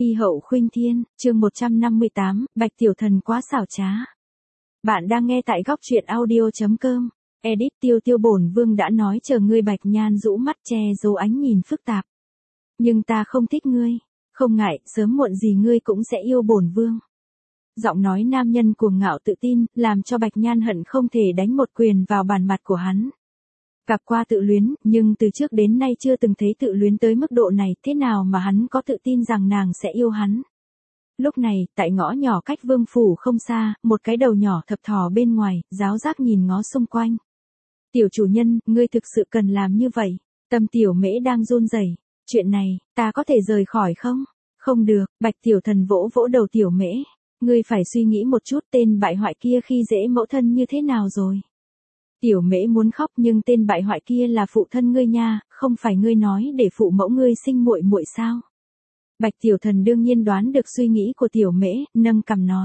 Y hậu khuynh thiên, chương 158, Bạch Tiểu Thần quá xảo trá. Bạn đang nghe tại góc truyện audio.com. Edit Tiêu Tiêu bổn vương đã nói chờ ngươi. Bạch Nhan rũ mắt che giấu ánh nhìn phức tạp. Nhưng ta không thích ngươi, không ngại, sớm muộn gì ngươi cũng sẽ yêu bổn vương. Giọng nói nam nhân cuồng ngạo tự tin, làm cho Bạch Nhan hận không thể đánh một quyền vào bàn mặt của hắn. Gặp qua tự luyến, nhưng từ trước đến nay chưa từng thấy tự luyến tới mức độ này, thế nào mà hắn có tự tin rằng nàng sẽ yêu hắn. Lúc này, tại ngõ nhỏ cách vương phủ không xa, một cái đầu nhỏ thập thò bên ngoài, giáo giác nhìn ngó xung quanh. Tiểu chủ nhân, ngươi thực sự cần làm như vậy. Tâm Tiểu Mễ đang run rẩy. Chuyện này, ta có thể rời khỏi không? Không được. Bạch Tiểu Thần vỗ vỗ đầu Tiểu Mễ. Ngươi phải suy nghĩ một chút, tên bại hoại kia khi dễ mẫu thân như thế nào rồi. Tiểu Mễ muốn khóc, nhưng tên bại hoại kia là phụ thân ngươi nha, không phải ngươi nói để phụ mẫu ngươi sinh muội muội sao? Bạch Tiểu Thần đương nhiên đoán được suy nghĩ của Tiểu Mễ, nâng cằm nói.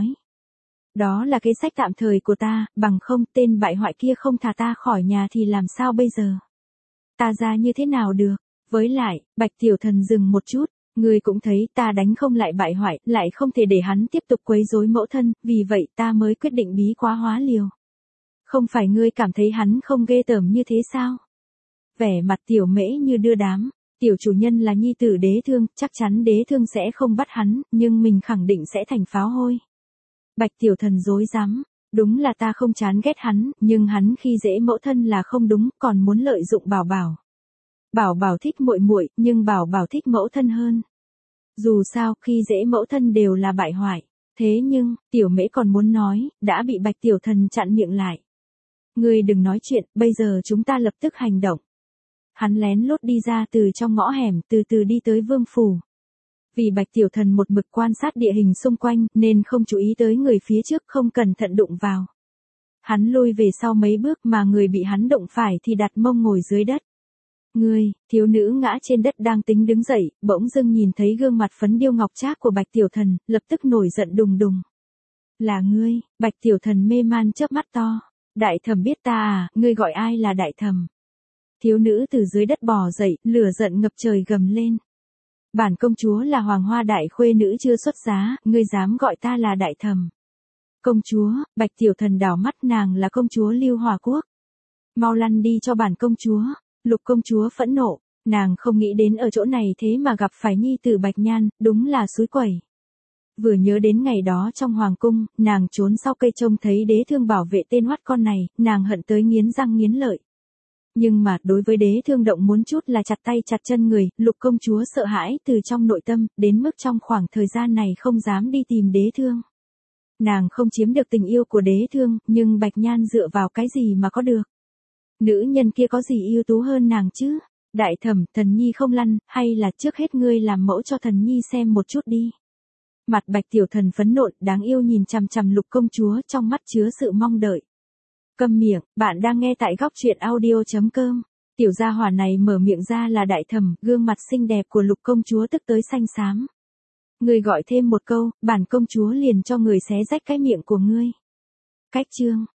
Đó là kế sách tạm thời của ta, bằng không tên bại hoại kia không thả ta khỏi nhà thì làm sao bây giờ? Ta ra như thế nào được? Với lại, Bạch Tiểu Thần dừng một chút, ngươi cũng thấy ta đánh không lại bại hoại, lại không thể để hắn tiếp tục quấy rối mẫu thân, vì vậy ta mới quyết định bí quá hóa liều. Không phải ngươi cảm thấy hắn không ghê tởm như thế sao? Vẻ mặt Tiểu Mễ như đưa đám. Tiểu chủ nhân là nhi tử đế thương, chắc chắn đế thương sẽ không bắt hắn, nhưng mình khẳng định sẽ thành pháo hôi. Bạch Tiểu Thần rối rắm. Đúng là ta không chán ghét hắn, nhưng hắn khi dễ mẫu thân là không đúng, còn muốn lợi dụng Bảo Bảo. Bảo Bảo thích muội muội, nhưng Bảo Bảo thích mẫu thân hơn. Dù sao, khi dễ mẫu thân đều là bại hoại. Thế nhưng, Tiểu Mễ còn muốn nói, đã bị Bạch Tiểu Thần chặn miệng lại. Ngươi đừng nói chuyện, bây giờ chúng ta lập tức hành động. Hắn lén lút đi ra từ trong ngõ hẻm, từ từ đi tới vương phủ. Vì Bạch Tiểu Thần một mực quan sát địa hình xung quanh, nên không chú ý tới người phía trước, không cẩn thận đụng vào. Hắn lui về sau mấy bước, mà người bị hắn đụng phải thì đặt mông ngồi dưới đất. Ngươi, thiếu nữ ngã trên đất đang tính đứng dậy, bỗng dưng nhìn thấy gương mặt phấn điêu ngọc trác của Bạch Tiểu Thần, lập tức nổi giận đùng đùng. Là ngươi? Bạch Tiểu Thần mê man chớp mắt to. Đại thẩm biết ta à, ngươi gọi ai là đại thẩm? Thiếu nữ từ dưới đất bò dậy, lửa giận ngập trời gầm lên. Bản công chúa là hoàng hoa đại khuê nữ chưa xuất giá, ngươi dám gọi ta là đại thẩm? Công chúa? Bạch Tiểu Thần đảo mắt, nàng là công chúa Lưu Hòa Quốc. Mau lăn đi cho bản công chúa. Lục công chúa phẫn nộ, nàng không nghĩ đến ở chỗ này thế mà gặp phải nhi tử Bạch Nhan, đúng là xúi quẩy. Vừa nhớ đến ngày đó trong hoàng cung, nàng trốn sau cây trông thấy đế thương bảo vệ tên hoắt con này, nàng hận tới nghiến răng nghiến lợi. Nhưng mà đối với đế thương động muốn chút là chặt tay chặt chân người, lục công chúa sợ hãi từ trong nội tâm, đến mức trong khoảng thời gian này không dám đi tìm đế thương. Nàng không chiếm được tình yêu của đế thương, nhưng Bạch Nhan dựa vào cái gì mà có được? Nữ nhân kia có gì ưu tú hơn nàng chứ? Đại thẩm, thần nhi không lăn, hay là trước hết ngươi làm mẫu cho thần nhi xem một chút đi. Mặt Bạch Tiểu Thần phẫn nộ, đáng yêu nhìn chằm chằm lục công chúa, trong mắt chứa sự mong đợi. Câm miệng, bạn đang nghe tại góc truyện audio.com. Tiểu gia hỏa này mở miệng ra là đại thẩm, gương mặt xinh đẹp của lục công chúa tức tới xanh xám. Ngươi gọi thêm một câu, bản công chúa liền cho người xé rách cái miệng của ngươi. Cách chương.